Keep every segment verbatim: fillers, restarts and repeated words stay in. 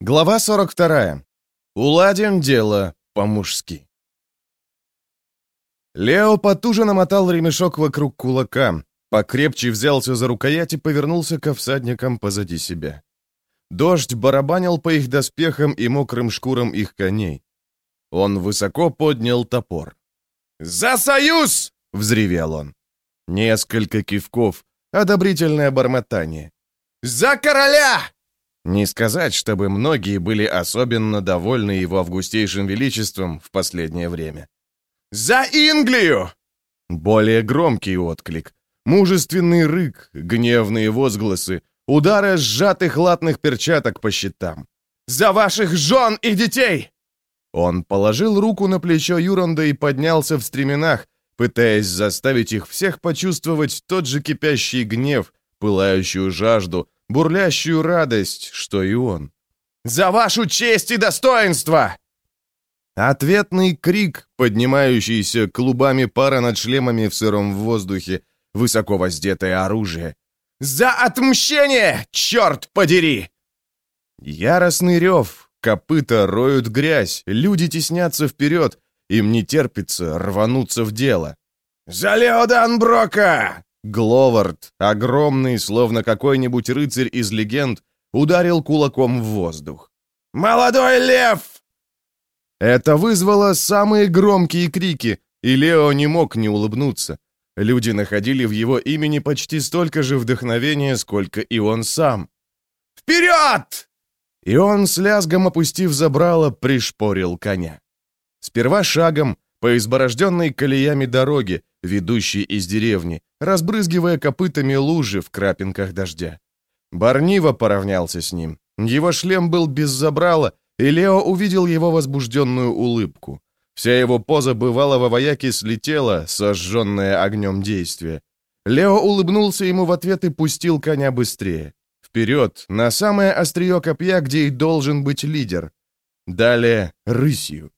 Глава сорок вторая. Уладим дело по-мужски. Лео потуже намотал ремешок вокруг кулака, покрепче взялся за рукоять и повернулся ко всадникам позади себя. Дождь барабанил по их доспехам и мокрым шкурам их коней. Он высоко поднял топор. «За союз!» — взревел он. Несколько кивков, одобрительное бормотание. «За короля!» Не сказать, чтобы многие были особенно довольны его августейшим величеством в последнее время. «За Инглию!» Более громкий отклик. Мужественный рык, гневные возгласы, удары сжатых латных перчаток по щитам. «За ваших жен и детей!» Он положил руку на плечо Юранда и поднялся в стременах, пытаясь заставить их всех почувствовать тот же кипящий гнев, пылающую жажду, бурлящую радость, что и он. «За вашу честь и достоинство!» Ответный крик, поднимающийся клубами пара над шлемами в сыром воздухе, высоко воздетое оружие. «За отмщение, черт подери!» Яростный рев, копыта роют грязь, люди теснятся вперед, им не терпится рвануться в дело. «За Лео Данброка!» Гловард, огромный, словно какой-нибудь рыцарь из легенд, ударил кулаком в воздух. «Молодой лев!» Это вызвало самые громкие крики, и Лео не мог не улыбнуться. Люди находили в его имени почти столько же вдохновения, сколько и он сам. «Вперед!» И он, с лязгом опустив забрало, пришпорил коня. Сперва шагом, по изборожденной колеями дороге, ведущей из деревни, разбрызгивая копытами лужи в крапинках дождя. Барнива поравнялся с ним. Его шлем был без забрала, и Лео увидел его возбужденную улыбку. Вся его поза бывалого вояки слетела, сожженная огнем действия. Лео улыбнулся ему в ответ и пустил коня быстрее. Вперед, на самое острие копья, где и должен быть лидер. Далее рысью.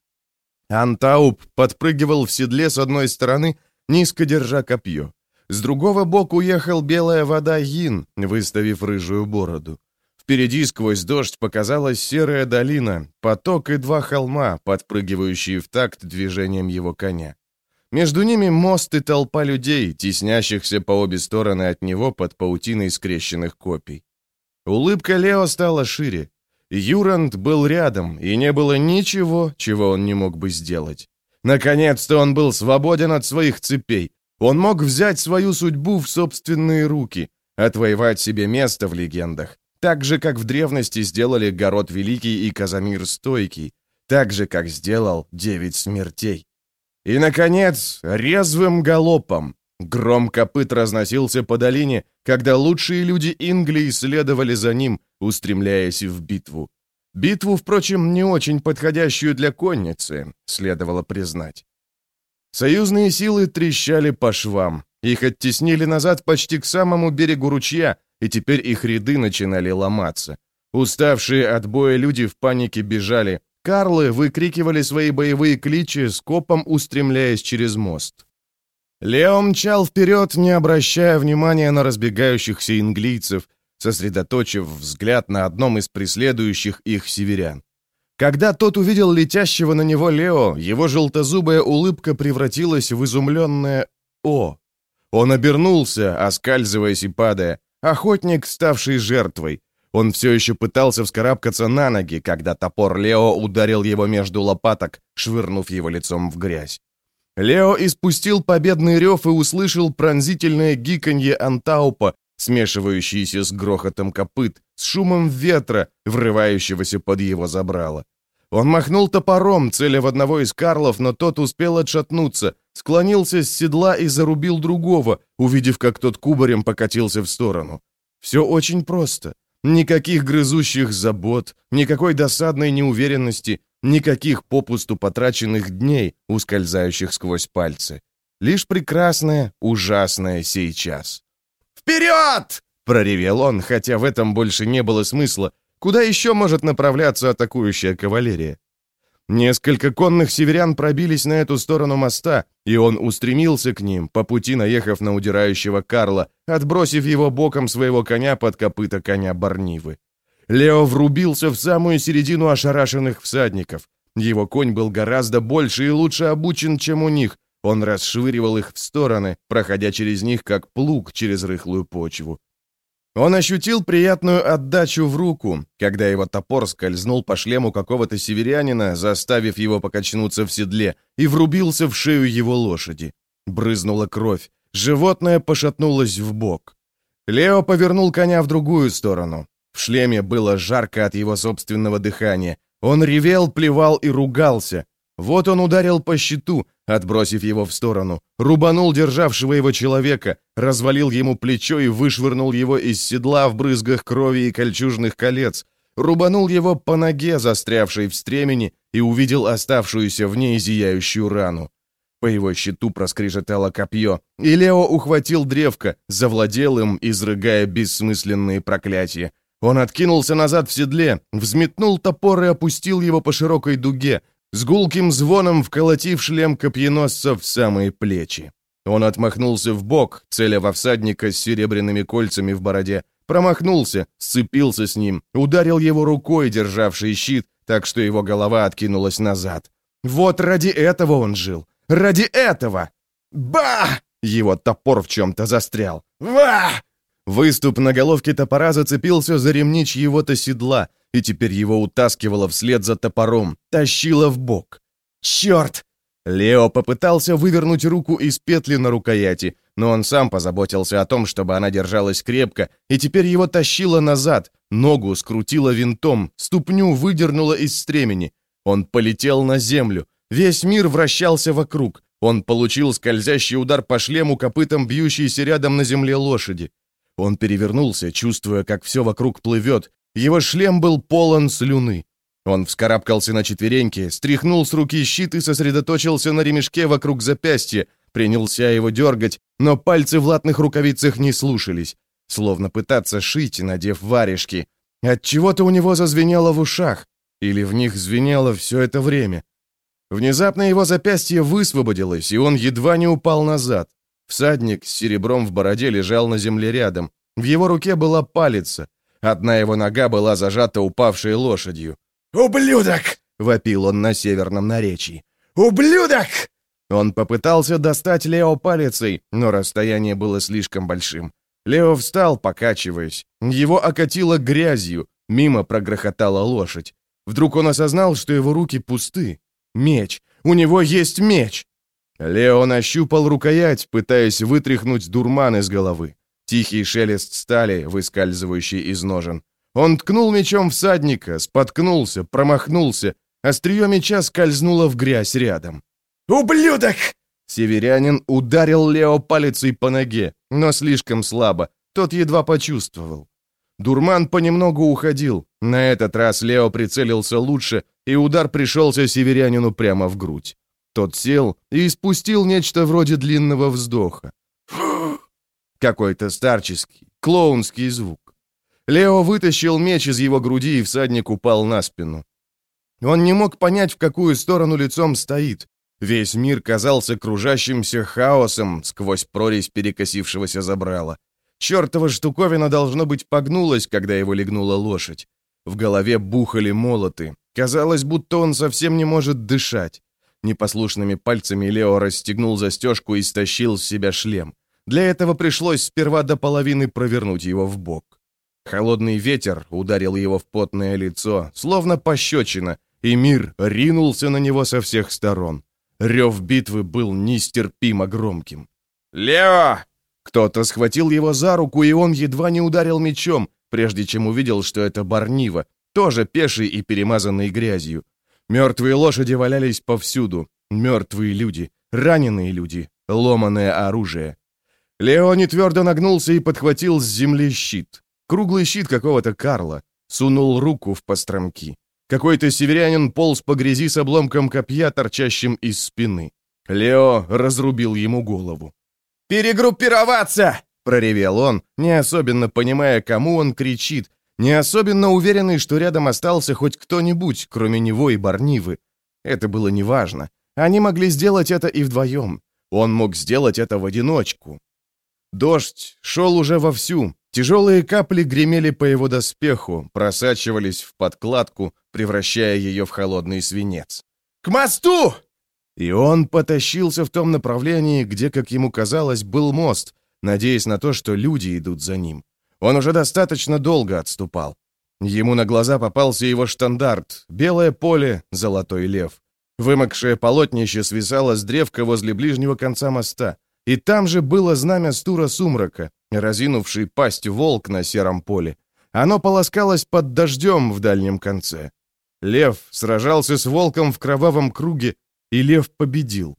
Антауп подпрыгивал в седле с одной стороны, низко держа копье. С другого боку ехал белая вода Йин, выставив рыжую бороду. Впереди сквозь дождь показалась серая долина, поток и два холма, подпрыгивающие в такт движением его коня. Между ними мост и толпа людей, теснящихся по обе стороны от него под паутиной скрещенных копий. Улыбка Лео стала шире. Юранд был рядом, и не было ничего, чего он не мог бы сделать. Наконец-то он был свободен от своих цепей. Он мог взять свою судьбу в собственные руки, отвоевать себе место в легендах, так же, как в древности сделали Город Великий и Казамир Стойкий, так же, как сделал Девять Смертей. И, наконец, резвым галопом. Гром копыт разносился по долине, когда лучшие люди Инглии следовали за ним, устремляясь в битву. Битву, впрочем, не очень подходящую для конницы, следовало признать. Союзные силы трещали по швам. Их оттеснили назад почти к самому берегу ручья, и теперь их ряды начинали ломаться. Уставшие от боя люди в панике бежали. Карлы выкрикивали свои боевые кличи, скопом устремляясь через мост. Лео мчал вперед, не обращая внимания на разбегающихся инглийцев, сосредоточив взгляд на одном из преследующих их северян. Когда тот увидел летящего на него Лео, его желтозубая улыбка превратилась в изумленное «О». Он обернулся, оскальзываясь и падая, охотник, ставший жертвой. Он все еще пытался вскарабкаться на ноги, когда топор Лео ударил его между лопаток, швырнув его лицом в грязь. Лео испустил победный рев и услышал пронзительное гиканье Антаупа, смешивающееся с грохотом копыт, с шумом ветра, врывающегося под его забрало. Он махнул топором, целя в одного из карлов, но тот успел отшатнуться, склонился с седла и зарубил другого, увидев, как тот кубарем покатился в сторону. Все очень просто. Никаких грызущих забот, никакой досадной неуверенности, никаких попусту потраченных дней, ускользающих сквозь пальцы. Лишь прекрасное, ужасное сейчас. «Вперед!» — проревел он, хотя в этом больше не было смысла. Куда еще может направляться атакующая кавалерия? Несколько конных северян пробились на эту сторону моста, и он устремился к ним, по пути наехав на удирающего Карла, отбросив его боком своего коня под копыта коня Барнивы. Лео врубился в самую середину ошарашенных всадников. Его конь был гораздо больше и лучше обучен, чем у них. Он расшвыривал их в стороны, проходя через них, как плуг через рыхлую почву. Он ощутил приятную отдачу в руку, когда его топор скользнул по шлему какого-то северянина, заставив его покачнуться в седле, и врубился в шею его лошади. Брызнула кровь. Животное пошатнулось в бок. Лео повернул коня в другую сторону. В шлеме было жарко от его собственного дыхания. Он ревел, плевал и ругался. Вот он ударил по щиту, отбросив его в сторону, рубанул державшего его человека, развалил ему плечо и вышвырнул его из седла в брызгах крови и кольчужных колец, рубанул его по ноге, застрявшей в стремени, и увидел оставшуюся в ней зияющую рану. По его щиту проскрежетало копье, и Лео ухватил древко, завладел им, изрыгая бессмысленные проклятия. Он откинулся назад в седле, взметнул топор и опустил его по широкой дуге, с гулким звоном вколотив шлем копьеносца в самые плечи. Он отмахнулся вбок, целя во всадника с серебряными кольцами в бороде, промахнулся, сцепился с ним, ударил его рукой, державшей щит, так что его голова откинулась назад. Вот ради этого он жил. Ради этого! Ба! Его топор в чем-то застрял. Ва! Выступ на головке топора зацепился за ремни чьего-то седла, и теперь его утаскивало вслед за топором, тащило в бок. «Черт!» Лео попытался вывернуть руку из петли на рукояти, но он сам позаботился о том, чтобы она держалась крепко, и теперь его тащило назад, ногу скрутило винтом, ступню выдернуло из стремени. Он полетел на землю, весь мир вращался вокруг. Он получил скользящий удар по шлему копытом бьющейся рядом на земле лошади. Он перевернулся, чувствуя, как все вокруг плывет. Его шлем был полон слюны. Он вскарабкался на четвереньки, стряхнул с руки щит и сосредоточился на ремешке вокруг запястья, принялся его дергать, но пальцы в латных рукавицах не слушались, словно пытаться шить, надев варежки. Отчего-то у него зазвенело в ушах, или в них звенело все это время. Внезапно его запястье высвободилось, и он едва не упал назад. Всадник с серебром в бороде лежал на земле рядом. В его руке была палица. Одна его нога была зажата упавшей лошадью. «Ублюдок!» — вопил он на северном наречии. «Ублюдок!» Он попытался достать Лео палицей, но расстояние было слишком большим. Лео встал, покачиваясь. Его окатило грязью. Мимо прогрохотала лошадь. Вдруг он осознал, что его руки пусты. Меч! У него есть меч! Лео нащупал рукоять, пытаясь вытряхнуть дурман из головы. Тихий шелест стали, выскальзывающий из ножен. Он ткнул мечом всадника, споткнулся, промахнулся. Острие меча скользнуло в грязь рядом. «Ублюдок!» Северянин ударил Лео палицей по ноге, но слишком слабо. Тот едва почувствовал. Дурман понемногу уходил. На этот раз Лео прицелился лучше, и удар пришелся северянину прямо в грудь. Тот сел и испустил нечто вроде длинного вздоха. Какой-то старческий, клоунский звук. Лео вытащил меч из его груди, и всадник упал на спину. Он не мог понять, в какую сторону лицом стоит. Весь мир казался кружащимся хаосом сквозь прорезь перекосившегося забрала. Чёртова штуковина, должно быть, погнулась, когда его легнула лошадь. В голове бухали молоты. Казалось, будто он совсем не может дышать. Непослушными пальцами Лео расстегнул застежку и стащил с себя шлем. Для этого пришлось сперва до половины провернуть его в бок. Холодный ветер ударил его в потное лицо, словно пощечина, и мир ринулся на него со всех сторон. Рев битвы был нестерпимо громким. «Лео!» Кто-то схватил его за руку, и он едва не ударил мечом, прежде чем увидел, что это Барнива, тоже пеший и перемазанный грязью. Мертвые лошади валялись повсюду. Мертвые люди, раненые люди, ломаное оружие. Лео нетвердо нагнулся и подхватил с земли щит. Круглый щит какого-то Карла. Сунул руку в постромки. Какой-то северянин полз по грязи с обломком копья, торчащим из спины. Лео разрубил ему голову. «Перегруппироваться!» — проревел он, не особенно понимая, кому он кричит, не особенно уверенный, что рядом остался хоть кто-нибудь, кроме него и Барнивы. Это было неважно. Они могли сделать это и вдвоем. Он мог сделать это в одиночку. Дождь шел уже вовсю. Тяжелые капли гремели по его доспеху, просачивались в подкладку, превращая ее в холодный свинец. «К мосту!» И он потащился в том направлении, где, как ему казалось, был мост, надеясь на то, что люди идут за ним. Он уже достаточно долго отступал. Ему на глаза попался его штандарт, белое поле, золотой лев. Вымокшее полотнище свисало с древка возле ближнего конца моста, и там же было знамя Стура Сумрака, разинувший пасть волк на сером поле. Оно полоскалось под дождем в дальнем конце. Лев сражался с волком в кровавом круге, и лев победил.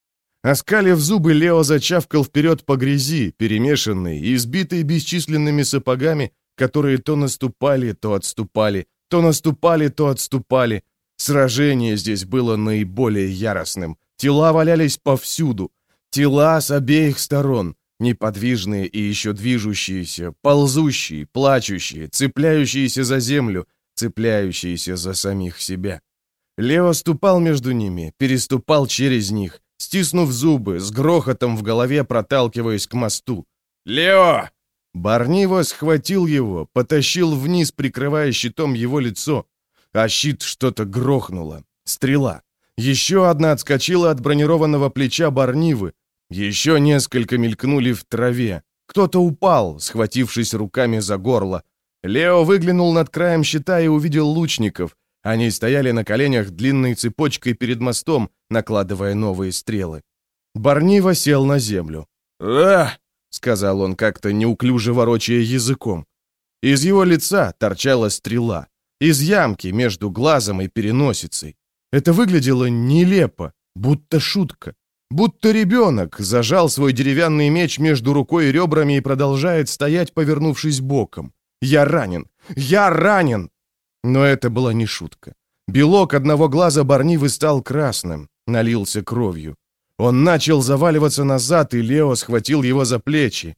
Оскалив зубы, Лео зачавкал вперед по грязи, перемешанной и избитой бесчисленными сапогами, которые то наступали, то отступали, то наступали, то отступали. Сражение здесь было наиболее яростным. Тела валялись повсюду. Тела с обеих сторон, неподвижные и еще движущиеся, ползущие, плачущие, цепляющиеся за землю, цепляющиеся за самих себя. Лео ступал между ними, переступал через них, стиснув зубы, с грохотом в голове проталкиваясь к мосту. «Лео!» Барниво схватил его, потащил вниз, прикрывая щитом его лицо. А щит что-то грохнуло. Стрела. Еще одна отскочила от бронированного плеча Барнивы. Еще несколько мелькнули в траве. Кто-то упал, схватившись руками за горло. Лео выглянул над краем щита и увидел лучников. Они стояли на коленях длинной цепочкой перед мостом, накладывая новые стрелы. Барнива сел на землю. «Ах!» — сказал он, как-то неуклюже ворочая языком. Из его лица торчала стрела. Из ямки между глазом и переносицей. Это выглядело нелепо, будто шутка. Будто ребенок зажал свой деревянный меч между рукой и ребрами и продолжает стоять, повернувшись боком. «Я ранен! Я ранен!» Но это была не шутка. Белок одного глаза Барнивы стал красным, налился кровью. Он начал заваливаться назад, и Лео схватил его за плечи.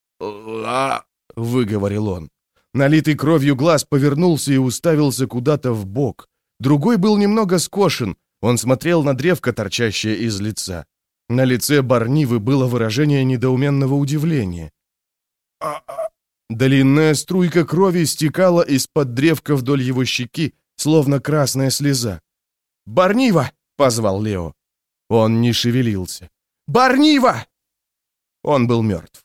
«Ла!» — выговорил он. Налитый кровью глаз повернулся и уставился куда-то в бок. Другой был немного скошен. Он смотрел на древко, торчащее из лица. На лице Барнивы было выражение недоуменного удивления. Длинная струйка крови стекала из-под древка вдоль его щеки, словно красная слеза. «Барнива!» — позвал Лео. Он не шевелился. «Барнива!» Он был мертв.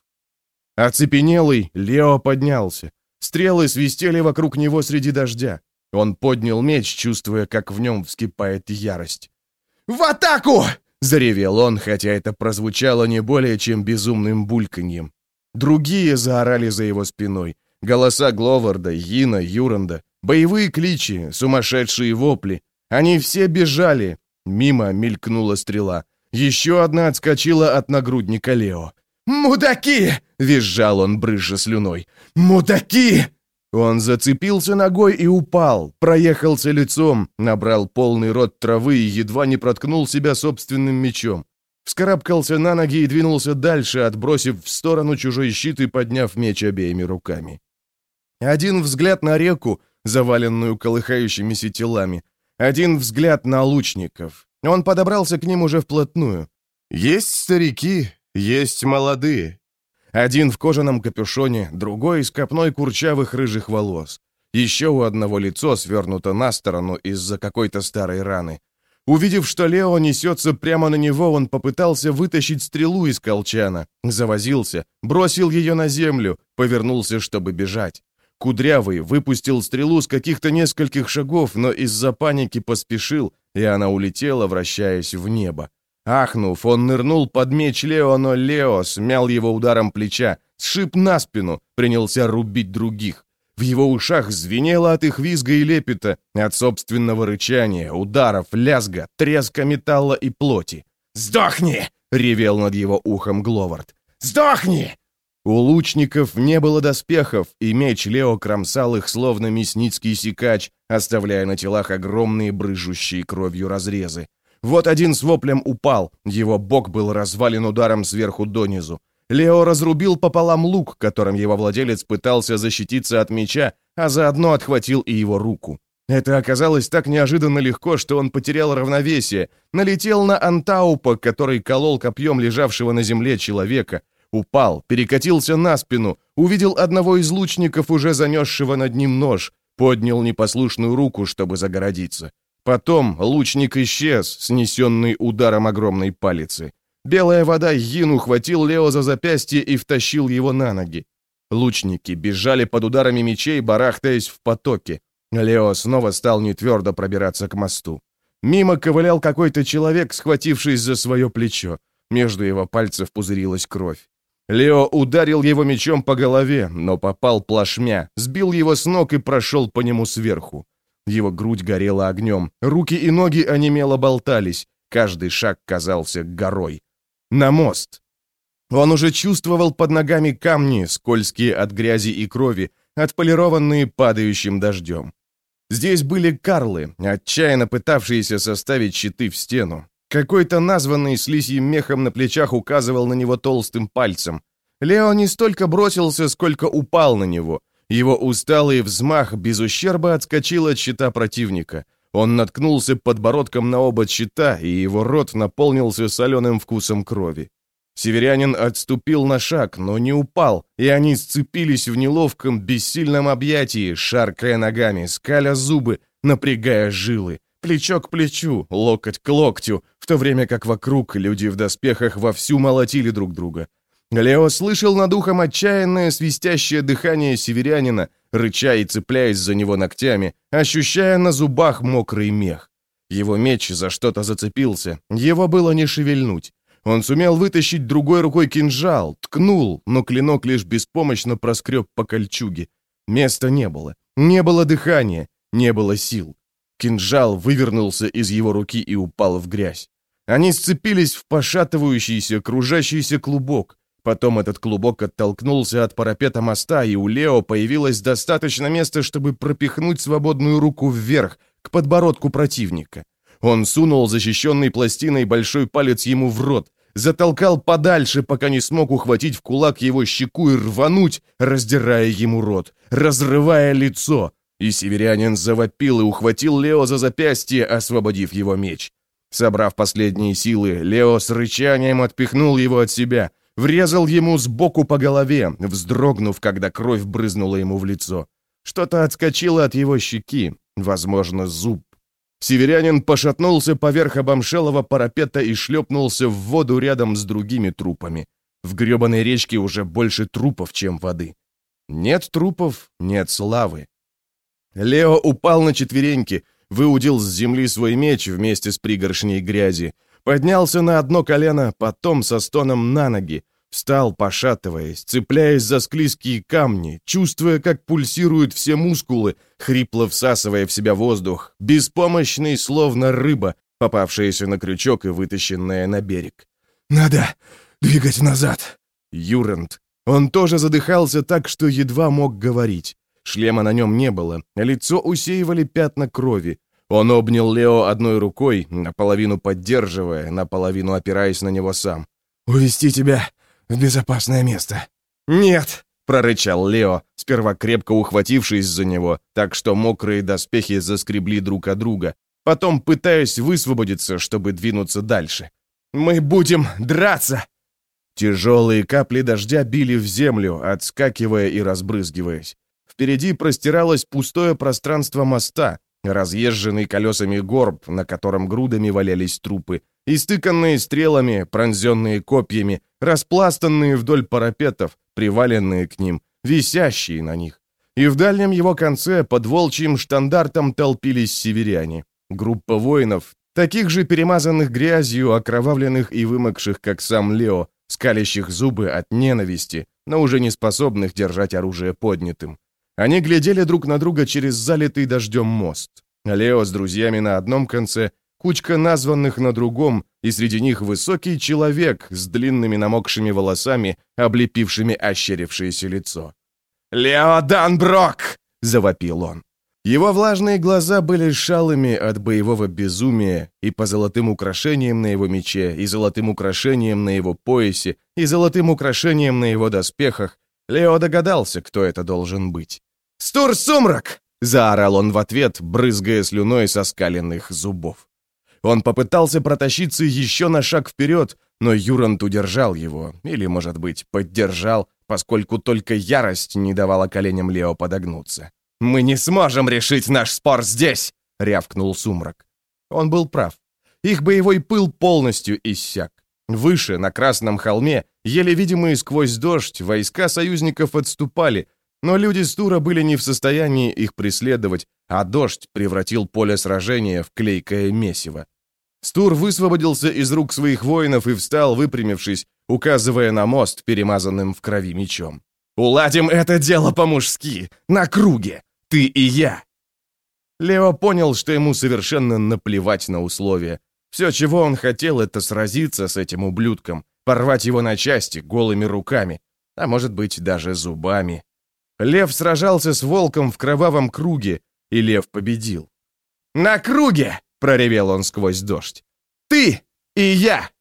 Оцепенелый, Лео поднялся. Стрелы свистели вокруг него среди дождя. Он поднял меч, чувствуя, как в нем вскипает ярость. «В атаку!» — заревел он, хотя это прозвучало не более чем безумным бульканьем. Другие заорали за его спиной. Голоса Гловарда, Йина, Юранда, боевые кличи, сумасшедшие вопли. Они все бежали. Мимо мелькнула стрела. Еще одна отскочила от нагрудника Лео. «Мудаки!» — визжал он, брызжа слюной. «Мудаки!» Он зацепился ногой и упал, проехался лицом, набрал полный рот травы и едва не проткнул себя собственным мечом. Вскарабкался на ноги и двинулся дальше, отбросив в сторону чужой щит и подняв меч обеими руками. Один взгляд на реку, заваленную колыхающимися телами. Один взгляд на лучников. Он подобрался к ним уже вплотную. Есть старики, есть молодые. Один в кожаном капюшоне, другой с копной курчавых рыжих волос. Еще у одного лицо свернуто на сторону из-за какой-то старой раны. Увидев, что Лео несется прямо на него, он попытался вытащить стрелу из колчана, завозился, бросил ее на землю, повернулся, чтобы бежать. Кудрявый выпустил стрелу с каких-то нескольких шагов, но из-за паники поспешил, и она улетела, вращаясь в небо. Ахнув, он нырнул под меч Лео, но Лео смял его ударом плеча, сшиб на спину, принялся рубить других. В его ушах звенело от их визга и лепета, от собственного рычания, ударов, лязга, треска металла и плоти. «Сдохни!» — ревел над его ухом Гловард. «Сдохни!» У лучников не было доспехов, и меч Лео кромсал их, словно мясницкий сикач, оставляя на телах огромные брыжущие кровью разрезы. Вот один с воплем упал, его бок был развален ударом сверху донизу. Лео разрубил пополам лук, которым его владелец пытался защититься от меча, а заодно отхватил и его руку. Это оказалось так неожиданно легко, что он потерял равновесие, налетел на Антаупа, который колол копьем лежавшего на земле человека, Упал, перекатился на спину, увидел одного из лучников, уже занесшего над ним нож, поднял непослушную руку, чтобы загородиться. Потом лучник исчез, снесенный ударом огромной палицы. Белая вода Йин ухватил Лео за запястье и втащил его на ноги. Лучники бежали под ударами мечей, барахтаясь в потоке. Лео снова стал нетвердо пробираться к мосту. Мимо ковылял какой-то человек, схватившись за свое плечо. Между его пальцев пузырилась кровь. Лео ударил его мечом по голове, но попал плашмя, сбил его с ног и прошел по нему сверху. Его грудь горела огнем, руки и ноги онемело болтались, каждый шаг казался горой. На мост! Он уже чувствовал под ногами камни, скользкие от грязи и крови, отполированные падающим дождем. Здесь были карлы, отчаянно пытавшиеся составить щиты в стену. Какой-то названный с лисьим мехом на плечах указывал на него толстым пальцем. Лео не столько бросился, сколько упал на него. Его усталый взмах без ущерба отскочил от щита противника. Он наткнулся подбородком на обод щита, и его рот наполнился соленым вкусом крови. Северянин отступил на шаг, но не упал, и они сцепились в неловком, бессильном объятии, шаркая ногами, скаля зубы, напрягая жилы, плечо к плечу, локоть к локтю, в то время как вокруг люди в доспехах вовсю молотили друг друга. Лео слышал над ухом отчаянное свистящее дыхание северянина, рыча и цепляясь за него ногтями, ощущая на зубах мокрый мех. Его меч за что-то зацепился, его было не шевельнуть. Он сумел вытащить другой рукой кинжал, ткнул, но клинок лишь беспомощно проскреб по кольчуге. Места не было, не было дыхания, не было сил. Кинжал вывернулся из его руки и упал в грязь. Они сцепились в пошатывающийся, кружащийся клубок. Потом этот клубок оттолкнулся от парапета моста, и у Лео появилось достаточно места, чтобы пропихнуть свободную руку вверх, к подбородку противника. Он сунул защищенный пластиной большой палец ему в рот, затолкал подальше, пока не смог ухватить в кулак его щеку и рвануть, раздирая ему рот, разрывая лицо. И северянин завопил и ухватил Лео за запястье, освободив его меч. Собрав последние силы, Лео с рычанием отпихнул его от себя, врезал ему сбоку по голове, вздрогнув, когда кровь брызнула ему в лицо. Что-то отскочило от его щеки, возможно, зуб. Северянин пошатнулся поверх обомшелого парапета и шлепнулся в воду рядом с другими трупами. В гребаной речке уже больше трупов, чем воды. Нет трупов, нет славы. Лео упал на четвереньки, выудил с земли свой меч вместе с пригоршней грязи, поднялся на одно колено, потом со стоном на ноги, встал, пошатываясь, цепляясь за склизкие камни, чувствуя, как пульсируют все мускулы, хрипло всасывая в себя воздух, беспомощный, словно рыба, попавшаяся на крючок и вытащенная на берег. «Надо двигать назад!» Юрент. Он тоже задыхался так, что едва мог говорить. Шлема на нем не было, лицо усеивали пятна крови. Он обнял Лео одной рукой, наполовину поддерживая, наполовину опираясь на него сам. «Увести тебя в безопасное место». «Нет!» — прорычал Лео, сперва крепко ухватившись за него, так что мокрые доспехи заскребли друг от друга, потом пытаясь высвободиться, чтобы двинуться дальше. «Мы будем драться!» Тяжелые капли дождя били в землю, отскакивая и разбрызгиваясь. Впереди простиралось пустое пространство моста, разъезженный колесами горб, на котором грудами валялись трупы, истыканные стрелами, пронзенные копьями, распластанные вдоль парапетов, приваленные к ним, висящие на них. И в дальнем его конце под волчьим штандартом толпились северяне. Группа воинов, таких же перемазанных грязью, окровавленных и вымокших, как сам Лео, скалящих зубы от ненависти, но уже не способных держать оружие поднятым. Они глядели друг на друга через залитый дождем мост. Лео с друзьями на одном конце, кучка названных на другом, и среди них высокий человек с длинными намокшими волосами, облепившими ощерившееся лицо. «Лео Данброк!» — завопил он. Его влажные глаза были шалыми от боевого безумия, и по золотым украшениям на его мече, и золотым украшениям на его поясе, и золотым украшениям на его доспехах Лео догадался, кто это должен быть. «Стур-сумрак!» — заорал он в ответ, брызгая слюной со скаленных зубов. Он попытался протащиться еще на шаг вперед, но Юрант удержал его, или, может быть, поддержал, поскольку только ярость не давала коленям Лео подогнуться. «Мы не сможем решить наш спор здесь!» — рявкнул Сумрак. Он был прав. Их боевой пыл полностью иссяк. Выше, на Красном холме, еле видимые сквозь дождь, войска союзников отступали, но люди Стура были не в состоянии их преследовать, а дождь превратил поле сражения в клейкое месиво. Стур высвободился из рук своих воинов и встал, выпрямившись, указывая на мост, перемазанным в крови мечом. «Уладим это дело по-мужски, на круге, ты и я!» Лео понял, что ему совершенно наплевать на условия. Все, чего он хотел, это сразиться с этим ублюдком, порвать его на части голыми руками, а может быть даже зубами. Лев сражался с волком в кровавом круге, и лев победил. «На круге!» — проревел он сквозь дождь. «Ты и я!»